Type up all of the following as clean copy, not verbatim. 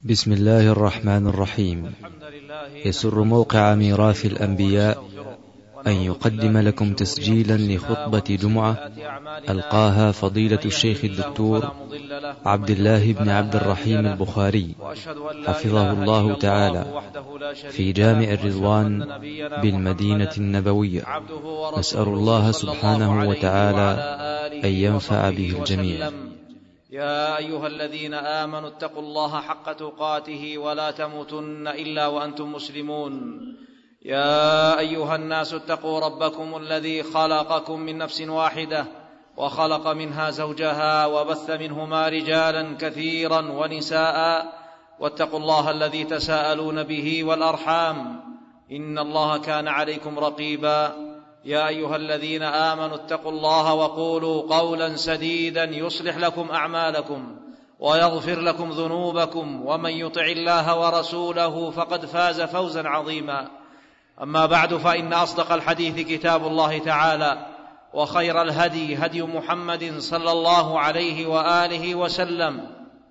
بسم الله الرحمن الرحيم. يسر موقع ميراث الأنبياء أن يقدم لكم تسجيلا لخطبة جمعة ألقاها فضيلة الشيخ الدكتور عبد الله بن عبد الرحيم البخاري حفظه الله تعالى في جامع الرضوان بالمدينة النبوية. نسأل الله سبحانه وتعالى أن ينفع به الجميع. يا أيها الذين آمنوا اتقوا الله حق تقاته ولا تموتن إلا وأنتم مسلمون. يا أيها الناس اتقوا ربكم الذي خلقكم من نفس واحدة وخلق منها زوجها وبث منهما رجالا كثيرا ونساء، واتقوا الله الذي تساءلون به والأرحام إن الله كان عليكم رقيبا. يا أيها الذين آمنوا اتقوا الله وقولوا قولا سديدا يصلح لكم أعمالكم ويغفر لكم ذنوبكم، ومن يطع الله ورسوله فقد فاز فوزا عظيما. أما بعد، فإن أصدق الحديث كتاب الله تعالى، وخير الهدي هدي محمد صلى الله عليه وآله وسلم،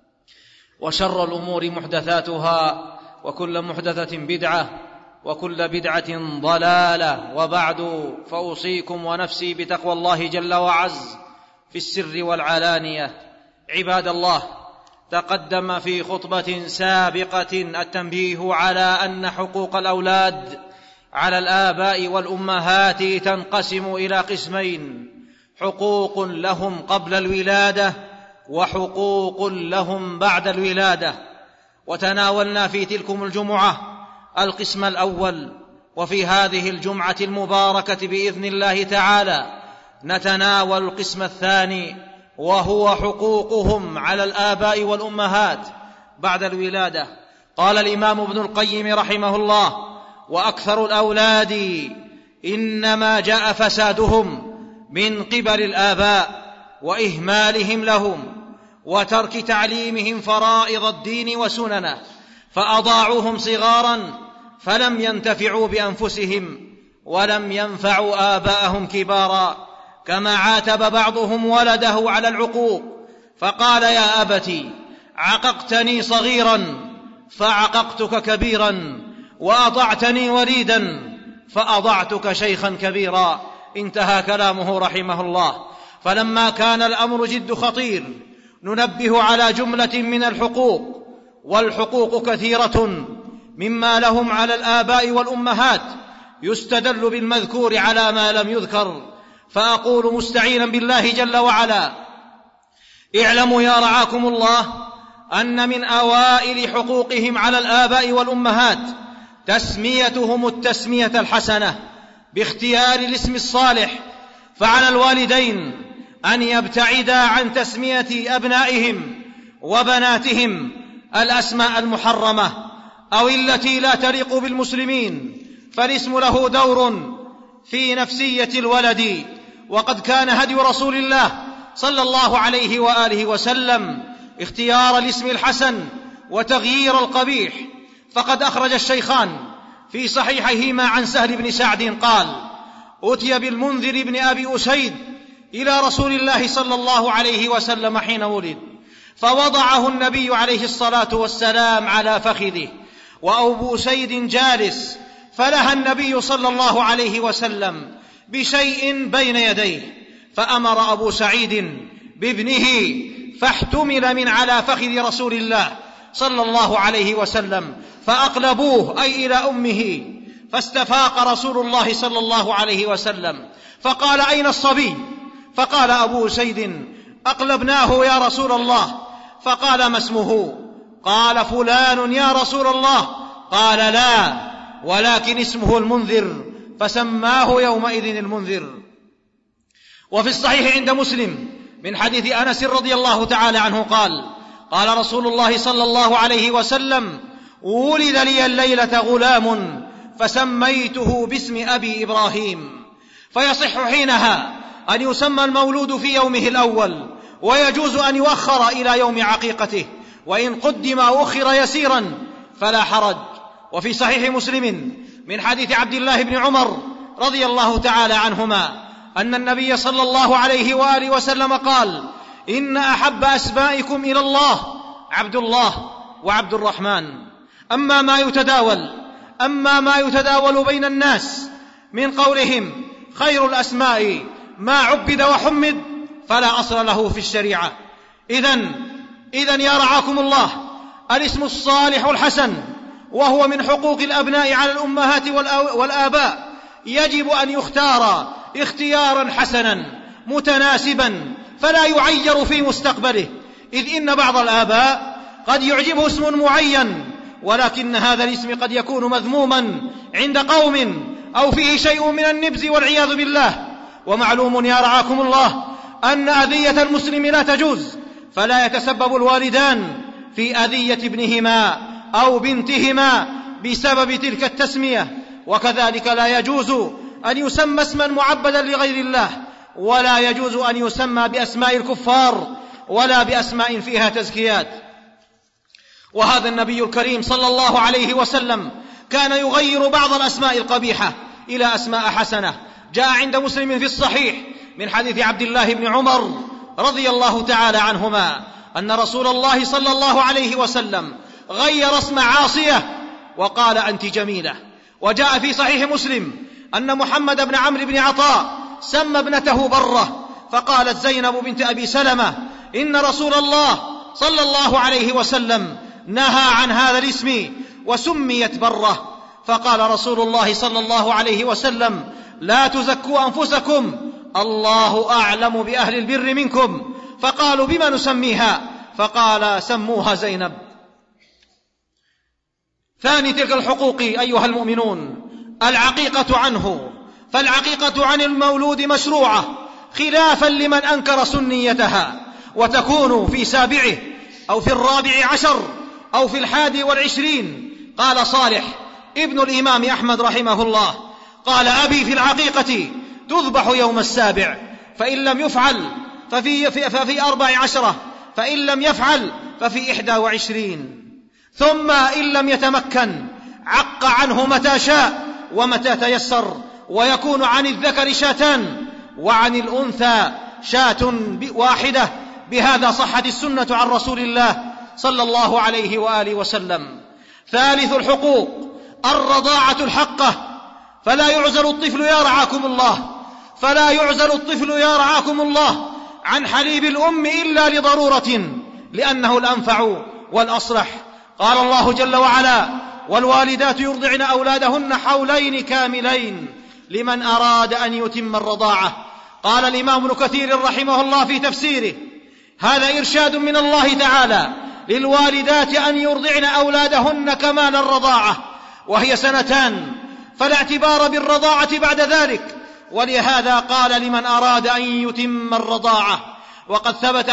وشر الأمور محدثاتها، وكل محدثة بدعة، وكل بدعة ضلالة. وبعد، فأوصيكم ونفسي بتقوى الله جل وعز في السر والعلانية. عباد الله، تقدم في خطبة سابقة التنبيه على أن حقوق الأولاد على الآباء والأمهات تنقسم إلى قسمين: حقوق لهم قبل الولادة وحقوق لهم بعد الولادة. وتناولنا في تلكم الجمعة القسم الأول، وفي هذه الجمعة المباركة بإذن الله تعالى نتناول القسم الثاني، وهو حقوقهم على الآباء والأمهات بعد الولادة. قال الإمام ابن القيم رحمه الله: وأكثر الأولاد إنما جاء فسادهم من قبل الآباء وإهمالهم لهم وترك تعليمهم فرائض الدين وسننه، فأضاعوهم صغارا فلم ينتفعوا بأنفسهم ولم ينفعوا آباءهم كبارا. كما عاتب بعضهم ولده على العقوق فقال: يا أبتي عققتني صغيرا فعققتك كبيرا، وأضعتني وليدا فأضعتك شيخا كبيرا. انتهى كلامه رحمه الله. فلما كان الأمر جد خطير ننبه على جملة من الحقوق، والحقوق كثيرة مما لهم على الآباء والأمهات يستدل بالمذكور على ما لم يذكر. فأقول مستعينا بالله جل وعلا: اعلموا يا رعاكم الله أن من أوائل حقوقهم على الآباء والأمهات تسميتهم التسمية الحسنة باختيار الاسم الصالح. فعلى الوالدين أن يبتعدا عن تسمية أبنائهم وبناتهم الأسماء المحرمة أو التي لا تليق بالمسلمين، فالاسم له دور في نفسية الولد. وقد كان هدي رسول الله صلى الله عليه وآله وسلم اختيار الاسم الحسن وتغيير القبيح. فقد أخرج الشيخان في صحيحهما عن سهل بن سعد قال: أتي بالمنذر بن أبي أسيد إلى رسول الله صلى الله عليه وسلم حين ولد، فوضعه النبي عليه الصلاة والسلام على فخذه وأبو أسيد جالس، فلهى النبي صلى الله عليه وسلم بشيء بين يديه، فأمر أبو سعيد بابنه فاحتمل من على فخذ رسول الله صلى الله عليه وسلم فأقلبوه أي إلى أمه، فاستفاق رسول الله صلى الله عليه وسلم فقال: أين الصبي؟ فقال أبو أسيد: أقلبناه يا رسول الله. فقال: ما اسمه؟ قال: فلان يا رسول الله. قال: لا، ولكن اسمه المنذر، فسماه يومئذ المنذر. وفي الصحيح عند مسلم من حديث أنس رضي الله تعالى عنه قال: قال رسول الله صلى الله عليه وسلم: ولد لي الليلة غلام فسميته باسم أبي إبراهيم. فيصح حينها أن يسمى المولود في يومه الأول، ويجوز أن يؤخر إلى يوم عقيقته، وإن قدم أو أخر يسيرا فلا حرج. وفي صحيح مسلم من حديث عبد الله بن عمر رضي الله تعالى عنهما أن النبي صلى الله عليه وآله وسلم قال: إن أحب أسمائكم إلى الله عبد الله، وعبد الرحمن. أما ما يتداول بين الناس من قولهم خير الأسماء ما عبد وحمد فلا أصل له في الشريعة. إذن يا رعاكم الله، الاسم الصالح الحسن وهو من حقوق الأبناء على الأمهات والآباء يجب أن يختار اختيارا حسنا متناسبا فلا يعير في مستقبله، إذ إن بعض الآباء قد يعجبه اسم معين ولكن هذا الاسم قد يكون مذموما عند قوم أو فيه شيء من النبز والعياذ بالله. ومعلوم يا رعاكم الله أن أذية المسلم لا تجوز، فلا يتسبب الوالدان في أذية ابنهما أو بنتهما بسبب تلك التسمية. وكذلك لا يجوز أن يسمى اسما معبدا لغير الله، ولا يجوز أن يسمى بأسماء الكفار ولا بأسماء فيها تزكيات. وهذا النبي الكريم صلى الله عليه وسلم كان يغير بعض الأسماء القبيحة إلى أسماء حسنة. جاء عند مسلم في الصحيح من حديث عبد الله بن عمر رضي الله تعالى عنهما أن رسول الله صلى الله عليه وسلم غير اسم عاصية وقال أنت جميلة. وجاء في صحيح مسلم أن محمد بن عمرو بن عطاء سمى ابنته برة، فقالت زينب بنت أبي سلمة إن رسول الله صلى الله عليه وسلم نهى عن هذا الاسم وسميت برة. فقال رسول الله صلى الله عليه وسلم لا تزكوا أنفسكم، الله أعلم بأهل البر منكم. فقالوا بما نسميها؟ فقال سموها زينب. ثاني تلك الحقوق أيها المؤمنون العقيقة عنه، فالعقيقة عن المولود مشروعة خلافا لمن أنكر سنيتها، وتكون في سابعه أو في 14 أو في 21. قال صالح ابن الإمام أحمد رحمه الله قال أبي في العقيقة تذبح يوم 7، فإن لم يفعل ففي 14، فإن لم يفعل ففي 21، ثم إن لم يتمكن عق عنه متى شاء ومتى تيسر، ويكون عن الذكر شاتان وعن الأنثى شاة واحدة. بهذا صحت السنة عن رسول الله صلى الله عليه وآله وسلم. ثالث الحقوق الرضاعة الحقة، فلا يعزل الطفل يا رعاكم الله عن حليب الأم إلا لضرورة، لأنه الأنفع والأصلح. قال الله جل وعلا والوالدات يرضعن أولادهن حولين كاملين لمن أراد أن يتم الرضاعة. قال الإمام ابن كثير رحمه الله في تفسيره هذا إرشاد من الله تعالى للوالدات أن يرضعن أولادهن كمال الرضاعة، وهي 2 سنين، فلا اعتبار بالرضاعة بعد ذلك، ولهذا قال لمن أراد أن يتم الرضاعة. وقد ثبت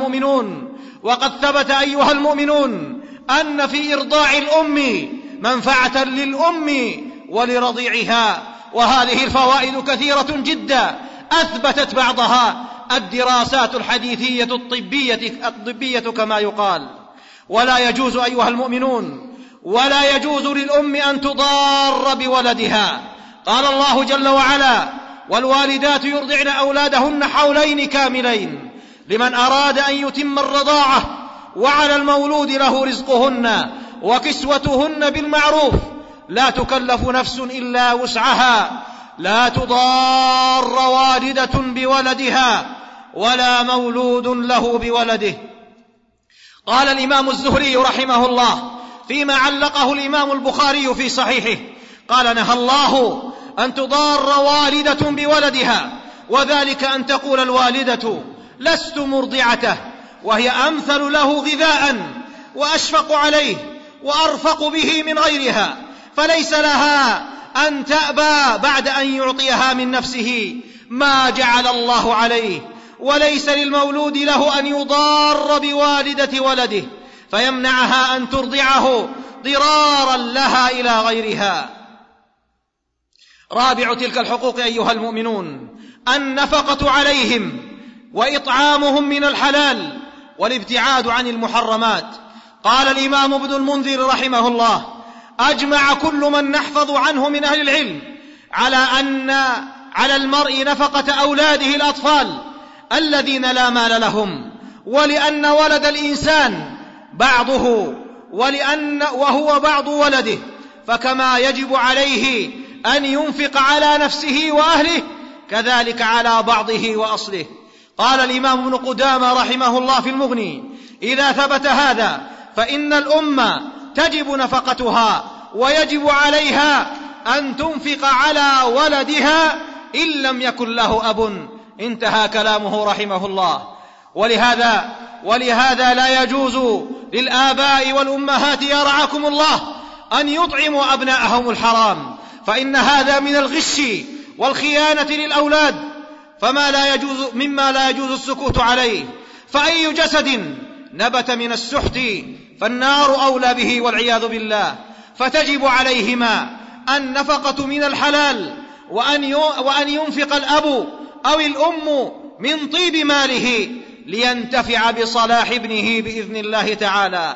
أيها المؤمنون أن في إرضاع الأم منفعة للأم ولرضيعها، وهذه الفوائد كثيرة جدا أثبتت بعضها الدراسات الحديثية الطبية كما يقال. ولا يجوز أيها المؤمنون للأم أن تضار بولدها. قال الله جل وعلا والوالدات يرضعن أولادهن حولين كاملين لمن أراد أن يتم الرضاعة، وعلى المولود له رزقهن وكسوتهن بالمعروف، لا تكلف نفس إلا وسعها، لا تضار والدة بولدها ولا مولود له بولده. قال الإمام الزهري رحمه الله فيما علقه الإمام البخاري في صحيحه قال نهى الله أن تضار والدة بولدها، وذلك أن تقول الوالدة لست مرضعته، وهي أمثل له غذاء وأشفق عليه وأرفق به من غيرها، فليس لها أن تأبى بعد أن يعطيها من نفسه ما جعل الله عليه، وليس للمولود له أن يضار بوالدة ولده فيمنعها أن ترضعه ضرارا لها إلى غيرها. رابع تلك الحقوق أيها المؤمنون النفقة عليهم وإطعامهم من الحلال والابتعاد عن المحرمات. قال الإمام ابن المنذر رحمه الله أجمع كل من نحفظ عنه من أهل العلم على أن على المرء نفقة أولاده الأطفال الذين لا مال لهم، ولأن ولد الإنسان بعضه وهو بعض ولده، فكما يجب عليه أن ينفق على نفسه وأهله كذلك على بعضه وأصله. قال الإمام ابن قدامة رحمه الله في المغني: إذا ثبت هذا فإن الأمة تجب نفقتها ويجب عليها أن تنفق على ولدها إن لم يكن له أب. انتهى كلامه رحمه الله. ولهذا لا يجوز للآباء والأمهات يا رعاكم الله أن يطعموا أبناءهم الحرام، فإن هذا من الغش والخيانة للأولاد، مما لا يجوز السكوت عليه. فأي جسد نبت من السحت فالنار أولى به والعياذ بالله. فتجب عليهما النفقة من الحلال، وأن ينفق الأب أو الأم من طيب ماله لينتفع بصلاح ابنه بإذن الله تعالى.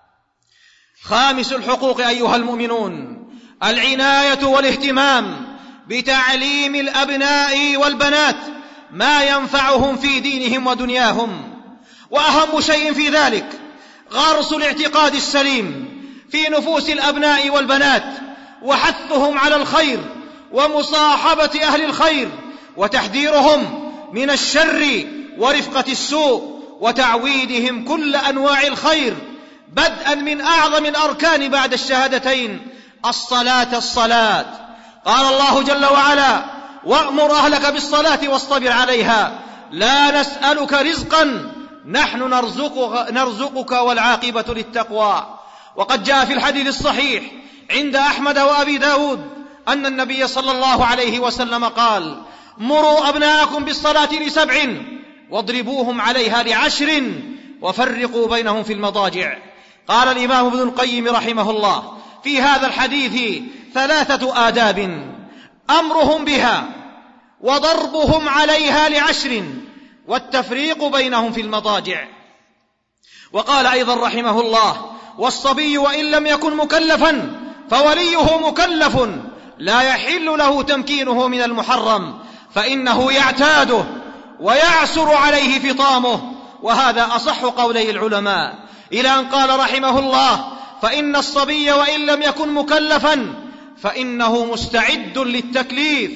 خامس الحقوق أيها المؤمنون: العناية والاهتمام بتعليم الأبناء والبنات ما ينفعهم في دينهم ودنياهم. وأهم شيء في ذلك غرس الاعتقاد السليم في نفوس الأبناء والبنات، وحثهم على الخير ومصاحبة أهل الخير، وتحذيرهم من الشر ورفقة السوء، وتعويدهم كل أنواع الخير، بدءا من أعظم الأركان بعد الشهادتين: الصلاة. قال الله جل وعلا: وأمر أهلك بالصلاة واصطبر عليها لا نسألك رزقا نحن نرزقك والعاقبة للتقوى. وقد جاء في الحديث الصحيح عند أحمد وأبي داود أن النبي صلى الله عليه وسلم قال: مروا أبناءكم بالصلاة ل7 واضربوهم عليها ل10 وفرقوا بينهم في المضاجع. قال الإمام ابن القيم رحمه الله في هذا الحديث 3 آداب: أمرهم بها، وضربهم عليها ل10، والتفريق بينهم في المضاجع. وقال أيضا رحمه الله: والصبي وإن لم يكن مكلفا فوليه مكلف، لا يحل له تمكينه من المحرم، فإنه يعتاده ويعسر عليه فطامه. وهذا أصح قولي العلماء، إلى أن قال رحمه الله: فإن الصبي وإن لم يكن مكلفا فإنه مستعد للتكليف،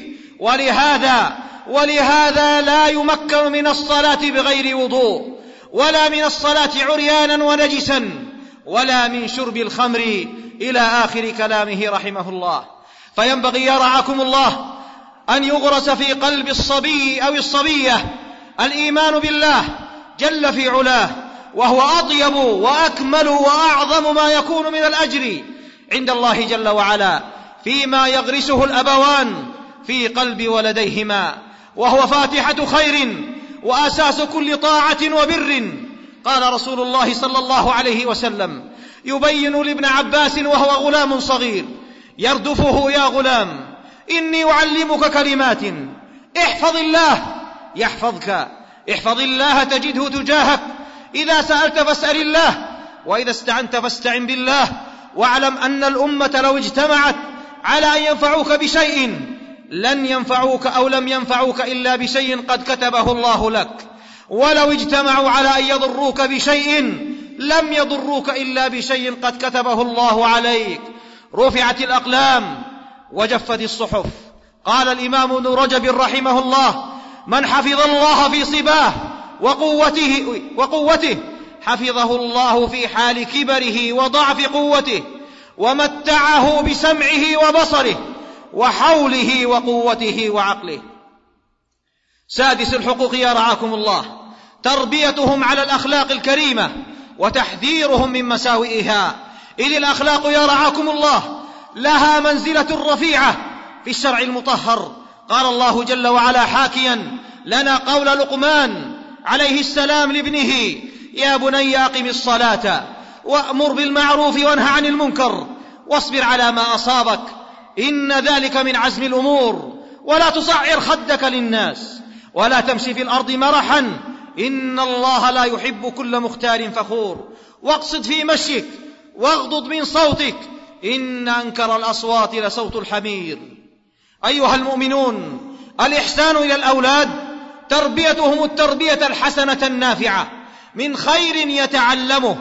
ولهذا لا يمكن من الصلاة بغير وضوء، ولا من الصلاة عريانا ونجسا، ولا من شرب الخمر، إلى آخر كلامه رحمه الله. فينبغي يا رعاكم الله أن يغرس في قلب الصبي أو الصبية الإيمان بالله جل في علاه، وهو أطيب وأكمل وأعظم ما يكون من الأجر عند الله جل وعلا فيما يغرسه الأبوان في قلب ولديهما، وهو فاتحة خير وأساس كل طاعة وبر. قال رسول الله صلى الله عليه وسلم يبين لابن عباس وهو غلام صغير يردفه: يا غلام إني أعلمك كلمات، احفظ الله يحفظك، احفظ الله تجده تجاهك، إذا سألت فاسأل الله، وإذا استعنت فاستعن بالله، واعلم أن الأمة لو اجتمعت على أن ينفعوك بشيء لن ينفعوك أو لم ينفعوك إلا بشيء قد كتبه الله لك، ولو اجتمعوا على أن يضروك بشيء لم يضروك إلا بشيء قد كتبه الله عليك. رفعت الأقلام وجفت الصحف. قال الإمام ابن رجب رحمه الله: من حفظ الله في صباه وقوته حفظه الله في حال كبره وضعف قوته، ومتعه بسمعه وبصره وحوله وقوته وعقله. سادس الحقوق يا رعاكم الله: تربيتهم على الأخلاق الكريمة وتحذيرهم من مساوئها، إذ الأخلاق يا رعاكم الله لها منزلة رفيعة في الشرع المطهر. قال الله جل وعلا حاكيا لنا قول لقمان عليه السلام لابنه: يا بني أقم الصلاة وأمر بالمعروف وانهى عن المنكر واصبر على ما أصابك إن ذلك من عزم الأمور، ولا تصعر خدك للناس ولا تمشي في الأرض مرحا إن الله لا يحب كل مختال فخور، واقصد في مشيك واغضض من صوتك إن أنكر الأصوات لصوت الحمير. أيها المؤمنون، الإحسان إلى الأولاد تربيتهم التربية الحسنة النافعة من خير يتعلمه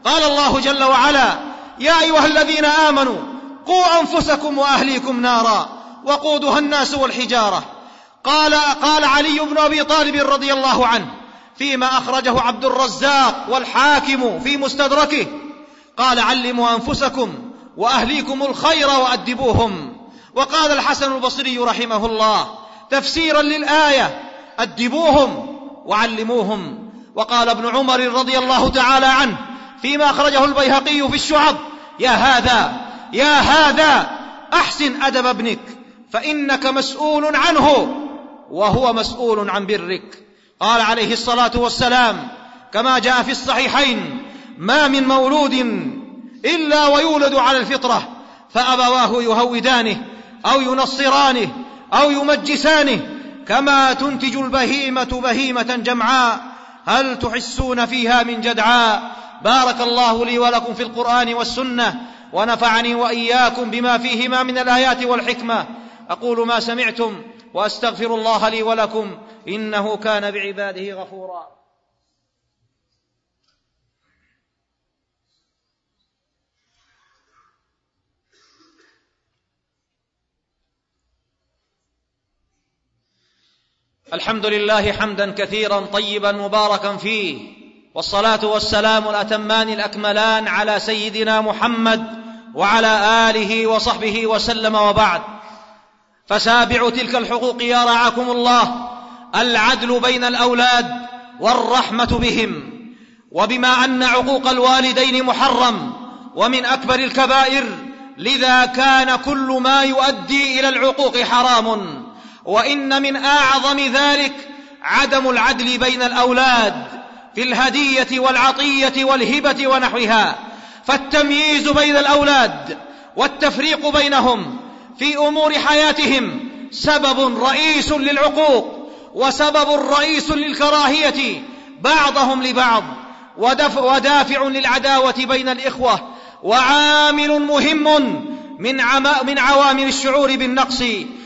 قال الله جل وعلا: يا أيها الذين آمنوا قوا أنفسكم وأهليكم نارا وقودها الناس والحجارة. قال علي بن أبي طالب رضي الله عنه فيما أخرجه عبد الرزاق والحاكم في مستدركه، قال: علموا أنفسكم وأهليكم الخير وأدبوهم. وقال الحسن البصري رحمه الله تفسيرا للآية: أدبوهم وعلموهم. وقال ابن عمر رضي الله تعالى عنه فيما أخرجه البيهقي في الشعب: يا هذا أحسن أدب ابنك فإنك مسؤول عنه وهو مسؤول عن برك. قال عليه الصلاة والسلام كما جاء في الصحيحين: ما من مولود إلا ويولد على الفطرة فأبواه يهودانه أو ينصرانه أو يمجسانه كما تنتج البهيمة بهيمة جمعاء هل تحسون فيها من جدعاء. بارك الله لي ولكم في القرآن والسنة، ونفعني وإياكم بما فيهما من الآيات والحكمة. أقول ما سمعتم وأستغفر الله لي ولكم إنه كان بعباده غفورا. الحمد لله حمدا كثيرا طيبا مباركا فيه، والصلاة والسلام الأتمان الأكملان على سيدنا محمد وعلى آله وصحبه وسلم، وبعد. فسابع تلك الحقوق يا رعاكم الله العدل بين الأولاد والرحمة بهم. وبما أن عقوق الوالدين محرم ومن أكبر الكبائر، لذا كان كل ما يؤدي إلى العقوق حرام. وإن من أعظم ذلك عدم العدل بين الأولاد في الهدية والعطية والهبة ونحوها. فالتمييز بين الأولاد والتفريق بينهم في أمور حياتهم سبب رئيس للعقوق، وسبب رئيس للكراهية بعضهم لبعض، ودافع للعداوة بين الإخوة، وعامل مهم من عوامل الشعور بالنقص.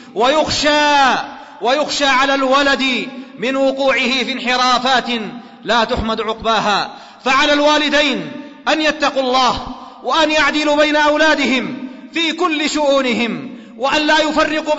ويخشى على الولد من وقوعه في انحرافات لا تحمد عقباها. فعلى الوالدين أن يتقوا الله وأن يعدلوا بين أولادهم في كل شؤونهم، وأن لا يفرقوا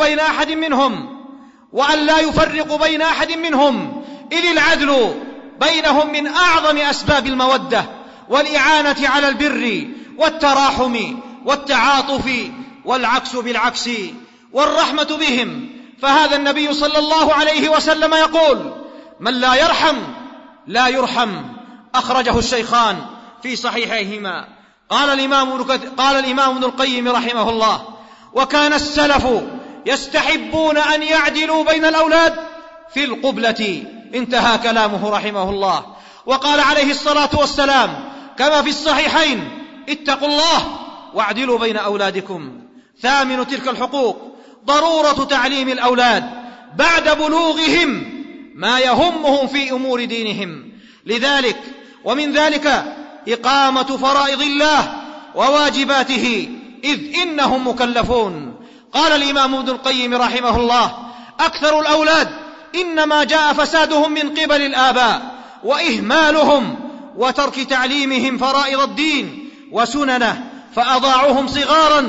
بين أحد منهم إذ العدل بينهم من أعظم أسباب المودة والإعانة على البر والتراحم والتعاطف، والعكس بالعكس، والرحمة بهم. فهذا النبي صلى الله عليه وسلم يقول: من لا يرحم لا يرحم. أخرجه الشيخان في صحيحيهما. قال الإمام ابن القيم رحمه الله: وكان السلف يستحبون أن يعدلوا بين الأولاد في القبلة. انتهى كلامه رحمه الله. وقال عليه الصلاة والسلام كما في الصحيحين: اتقوا الله واعدلوا بين أولادكم. ثامن تلك الحقوق ضرورة تعليم الأولاد بعد بلوغهم ما يهمهم في أمور دينهم. لذلك ومن ذلك إقامة فرائض الله وواجباته، إذ إنهم مكلفون. قال الإمام ابن القيم رحمه الله: أكثر الأولاد إنما جاء فسادهم من قبل الآباء وإهمالهم وترك تعليمهم فرائض الدين وسننه، فأضاعوهم صغارا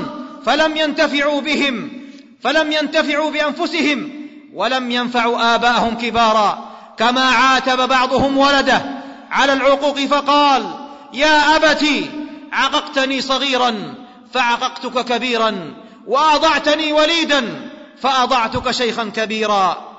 فلم ينتفعوا بأنفسهم ولم ينفعوا آباءهم كبارا. كما عاتب بعضهم ولده على العقوق فقال: يا أبتي عققتني صغيرا فعققتك كبيرا، وأضعتني وليدا فأضعتك شيخا كبيرا.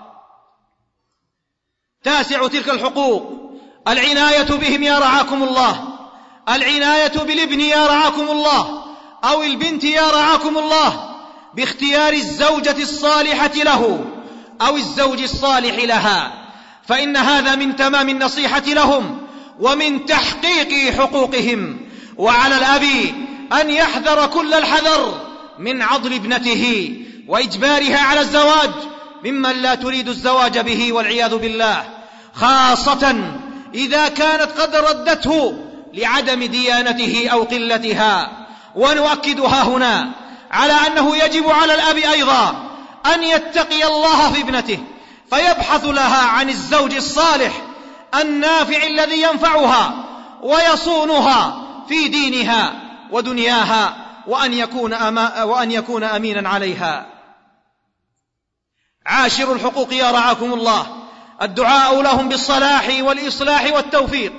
تاسع تلك الحقوق العناية بهم يا رعاكم الله، العناية بالابن يا رعاكم الله أو البنت يا رعاكم الله، باختيار الزوجة الصالحة له أو الزوج الصالح لها، فإن هذا من تمام النصيحة لهم ومن تحقيق حقوقهم. وعلى الأب أن يحذر كل الحذر من عضل ابنته وإجبارها على الزواج ممن لا تريد الزواج به والعياذ بالله، خاصة إذا كانت قد ردته لعدم ديانته أو قلتها. ونؤكدها هنا على أنه يجب على الأب أيضا أن يتقي الله في ابنته، فيبحث لها عن الزوج الصالح النافع الذي ينفعها ويصونها في دينها ودنياها، وأن يكون أمينا عليها. عاشروا الحقوق يا رعاكم الله الدعاء لهم بالصلاح والإصلاح والتوفيق،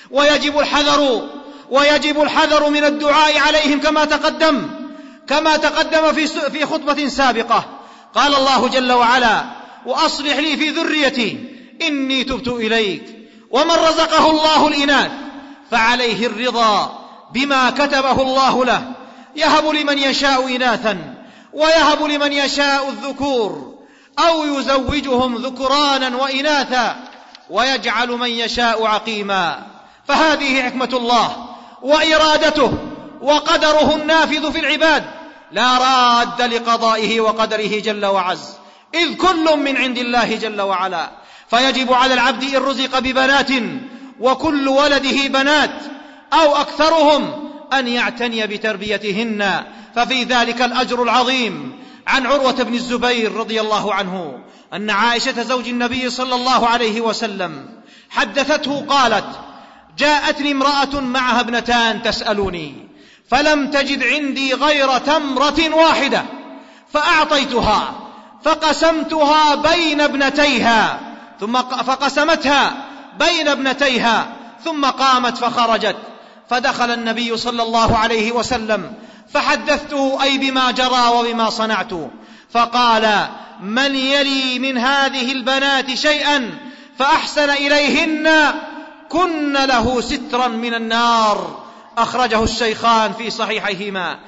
ويجب الحذر من الدعاء عليهم كما تقدم في خطبة سابقة. قال الله جل وعلا: وأصلح لي في ذريتي إني تبت إليك. ومن رزقه الله الإناث فعليه الرضا بما كتبه الله له، يهب لمن يشاء إناثا ويهب لمن يشاء الذكور أو يزوجهم ذكرانا وإناثا ويجعل من يشاء عقيما. فهذه حكمة الله وإرادته وقدره النافذ في العباد، لا راد لقضائه وقدره جل وعز، إذ كل من عند الله جل وعلا. فيجب على العبد إن رزق ببنات وكل ولده بنات أو أكثرهم أن يعتني بتربيتهن، ففي ذلك الأجر العظيم. عن عروة بن الزبير رضي الله عنه أن عائشة زوج النبي صلى الله عليه وسلم حدثته قالت: جاءتني امرأة معها ابنتان تسألني، فلم تجد عندي غير تمرة واحدة فأعطيتها فقسمتها بين ابنتيها ثم قامت فخرجت، فدخل النبي صلى الله عليه وسلم فحدثته أي بما جرى وبما صنعت، فقال: من يلي من هذه البنات شيئا فأحسن إليهن كن له سترا من النار. أخرجه الشيخان في صحيحيهما.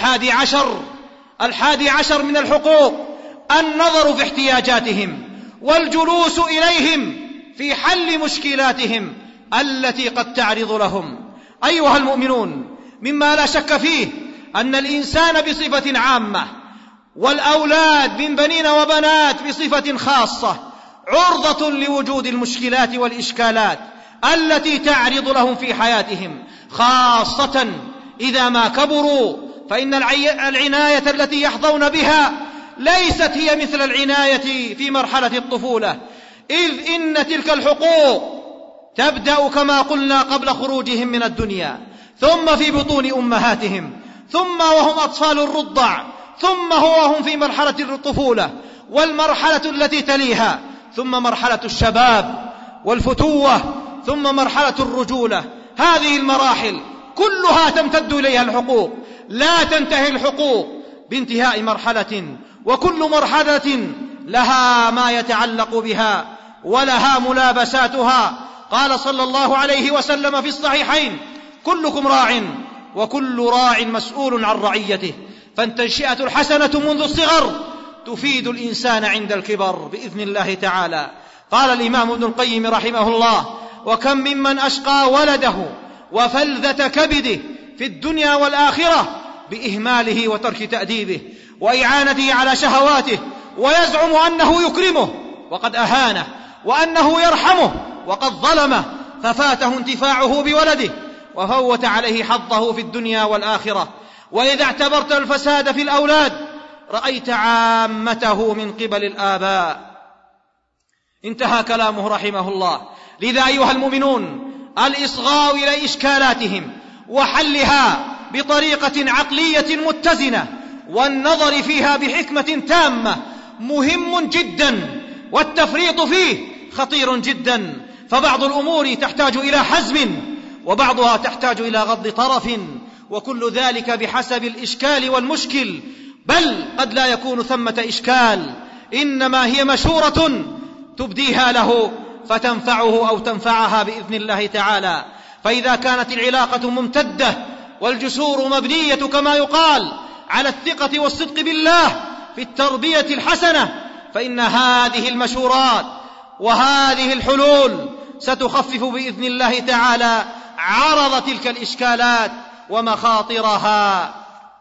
11 من الحقوق النظر في احتياجاتهم والجلوس إليهم في حل مشكلاتهم التي قد تعرض لهم. أيها المؤمنون، مما لا شك فيه أن الإنسان بصفة عامة والأولاد من بنين وبنات بصفة خاصة عرضة لوجود المشكلات والإشكالات التي تعرض لهم في حياتهم، خاصة إذا ما كبروا، فإن العناية التي يحظون بها ليست هي مثل العناية في مرحلة الطفولة، إذ إن تلك الحقوق تبدأ كما قلنا قبل خروجهم من الدنيا، ثم في بطون أمهاتهم، ثم وهم أطفال الرضع، ثم وهم في مرحلة الطفولة والمرحلة التي تليها، ثم مرحلة الشباب والفتوة، ثم مرحلة الرجولة. هذه المراحل كلها تمتد إليها الحقوق، لا تنتهي الحقوق بانتهاء مرحلة، وكل مرحلة لها ما يتعلق بها ولها ملابساتها. قال صلى الله عليه وسلم في الصحيحين: كلكم راع وكل راع مسؤول عن رعيته. فالتنشئة الحسنة منذ الصغر تفيد الإنسان عند الكبر بإذن الله تعالى. قال الإمام ابن القيم رحمه الله: وكم ممن أشقى ولده وفلذة كبده في الدنيا والآخرة بإهماله وترك تأديبه وإعانته على شهواته، ويزعم أنه يكرمه وقد أهانه، وأنه يرحمه وقد ظلمه، ففاته انتفاعه بولده وفوت عليه حظه في الدنيا والآخرة. وإذا اعتبرت الفساد في الأولاد رأيت عامته من قبل الآباء. انتهى كلامه رحمه الله. لذا أيها المؤمنون، الإصغاء إلى إشكالاتهم وحلها بطريقة عقلية متزنة والنظر فيها بحكمة تامة مهم جدا، والتفريط فيه خطير جدا، فبعض الأمور تحتاج إلى حزم وبعضها تحتاج إلى غض طرف، وكل ذلك بحسب الإشكال والمشكل، بل قد لا يكون ثمة إشكال، إنما هي مشورة تبديها له فتنفعه أو تنفعها بإذن الله تعالى. فإذا كانت العلاقة ممتدة والجسور مبنية كما يقال على الثقة والصدق بالله في التربية الحسنة، فإن هذه المشورات وهذه الحلول ستخفف بإذن الله تعالى عرض تلك الإشكالات ومخاطرها.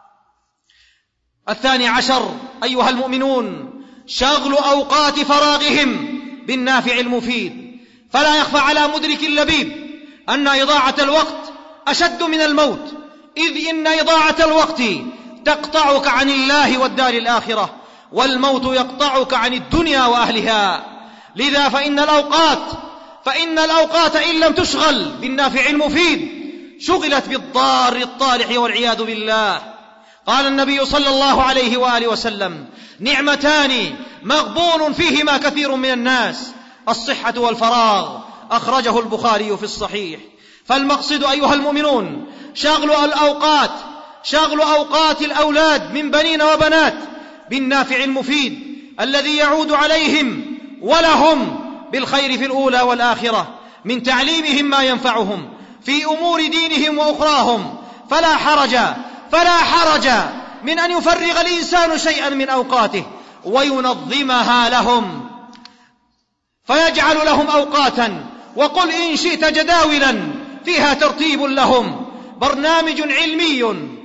12 أيها المؤمنون، شغل أوقات فراغهم بالنافع المفيد. فلا يخفى على مدرك اللبيب أن إضاعة الوقت أشد من الموت، إذ إن إضاعة الوقت تقطعك عن الله والدار الآخرة، والموت يقطعك عن الدنيا وأهلها. لذا فإن الأوقات إن لم تشغل بالنافع المفيد شغلت بالضار الطالح والعياذ بالله. قال النبي صلى الله عليه وآله وسلم: نعمتان مغبون فيهما كثير من الناس، الصحة والفراغ. أخرجه البخاري في الصحيح. فالمقصد أيها المؤمنون شغل أوقات الأولاد من بنين وبنات بالنافع المفيد الذي يعود عليهم ولهم بالخير في الأولى والآخرة، من تعليمهم ما ينفعهم في أمور دينهم وأخراهم. فلا حرج من أن يفرغ الإنسان شيئا من أوقاته وينظمها لهم، فيجعل لهم أوقاتا، وقل إن شئت جداولا فيها ترتيب لهم، برنامج علمي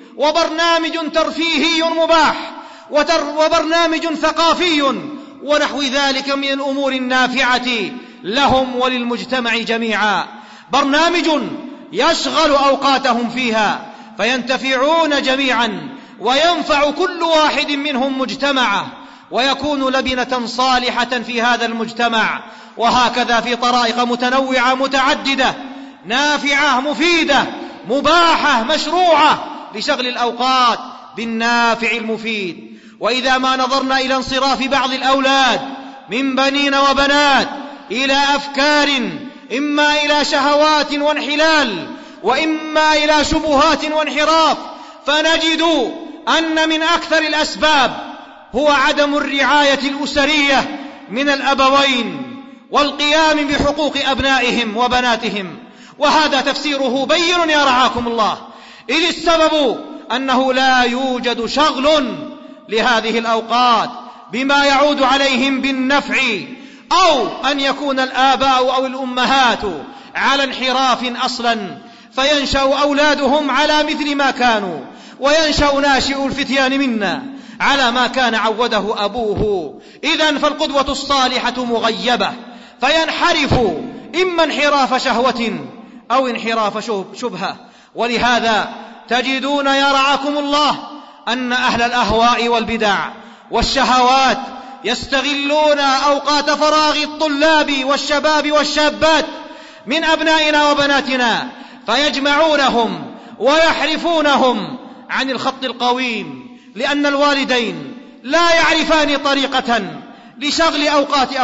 وبرنامج ترفيهي مباح وبرنامج ثقافي ونحو ذلك من الأمور النافعة لهم وللمجتمع جميعا. برنامج يشغل أوقاتهم فيها فينتفعون جميعا وينفع كل واحد منهم مجتمعه ويكون لبنة صالحة في هذا المجتمع. وهكذا في طرائق متنوعة متعددة نافعة مفيدة مباحة مشروعة لشغل الأوقات بالنافع المفيد. وإذا ما نظرنا إلى انصراف بعض الأولاد من بنين وبنات إلى أفكار إما إلى شهوات وانحلال وإما إلى شبهات وانحراف، فنجد أن من أكثر الأسباب هو عدم الرعاية الأسرية من الأبوين والقيام بحقوق أبنائهم وبناتهم. وهذا تفسيره بين يا رعاكم الله، إذ السبب أنه لا يوجد شغل لهذه الأوقات بما يعود عليهم بالنفع، أو أن يكون الآباء أو الأمهات على انحراف أصلا فينشأ أولادهم على مثل ما كانوا، وينشأ ناشئ الفتيان منا على ما كان عوده أبوه. إذن فالقدوة الصالحة مغيبة، فينحرف إما انحراف شهوة أو انحراف شبهة. ولهذا تجدون يا رعاكم الله أن أهل الأهواء والبدع والشهوات يستغلون أوقات فراغ الطلاب والشباب والشابات من أبنائنا وبناتنا فيجمعونهم ويحرفونهم عن الخط القويم، لأن الوالدين لا يعرفان طريقة لشغل أوقات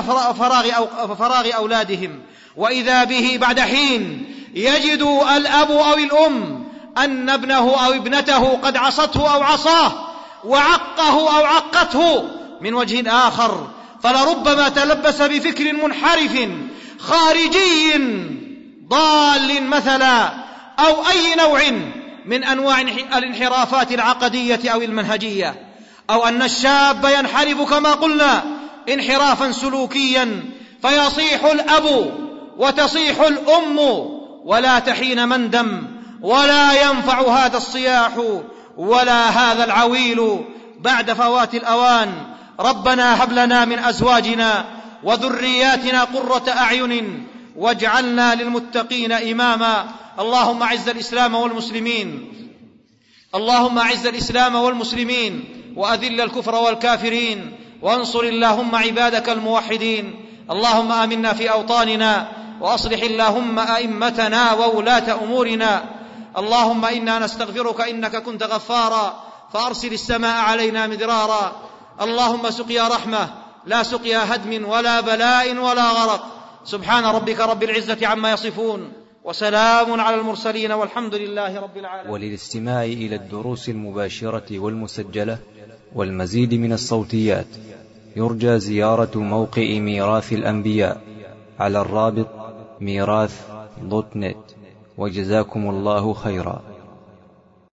فراغ أولادهم. وإذا به بعد حين يجد الأب أو الأم أن ابنه أو ابنته قد عصته أو عصاه وعقه أو عقته من وجه آخر، فلربما تلبس بفكر منحرف خارجي ضال مثلا، أو أي نوع من أنواع الانحرافات العقدية أو المنهجية، أو أن الشاب ينحرف كما قلنا انحرافا سلوكيا فيصيح الأب وتصيح الأم ولا تحين مندم، ولا ينفع هذا الصياح ولا هذا العويل بعد فوات الأوان. ربنا هب لنا من أزواجنا وذرياتنا قرة أعين واجعلنا للمتقين إماما. اللهم أعز الإسلام والمسلمين وأذل الكفر والكافرين، وانصر اللهم عبادك الموحدين. اللهم آمنا في أوطاننا، وأصلح اللهم أئمتنا وولاة أمورنا. اللهم إنا نستغفرك إنك كنت غفارا فأرسل السماء علينا مدرارا. اللهم سقيا رحمة لا سقيا هدم ولا بلاء ولا غرق. سبحان ربك رب العزة عما يصفون، وسلام على المرسلين، والحمد لله رب العالمين. وللاستماع إلى الدروس المباشرة والمسجلة والمزيد من الصوتيات يرجى زيارة موقع ميراث الأنبياء على الرابط ميراث.net. وجزاكم الله خيرا.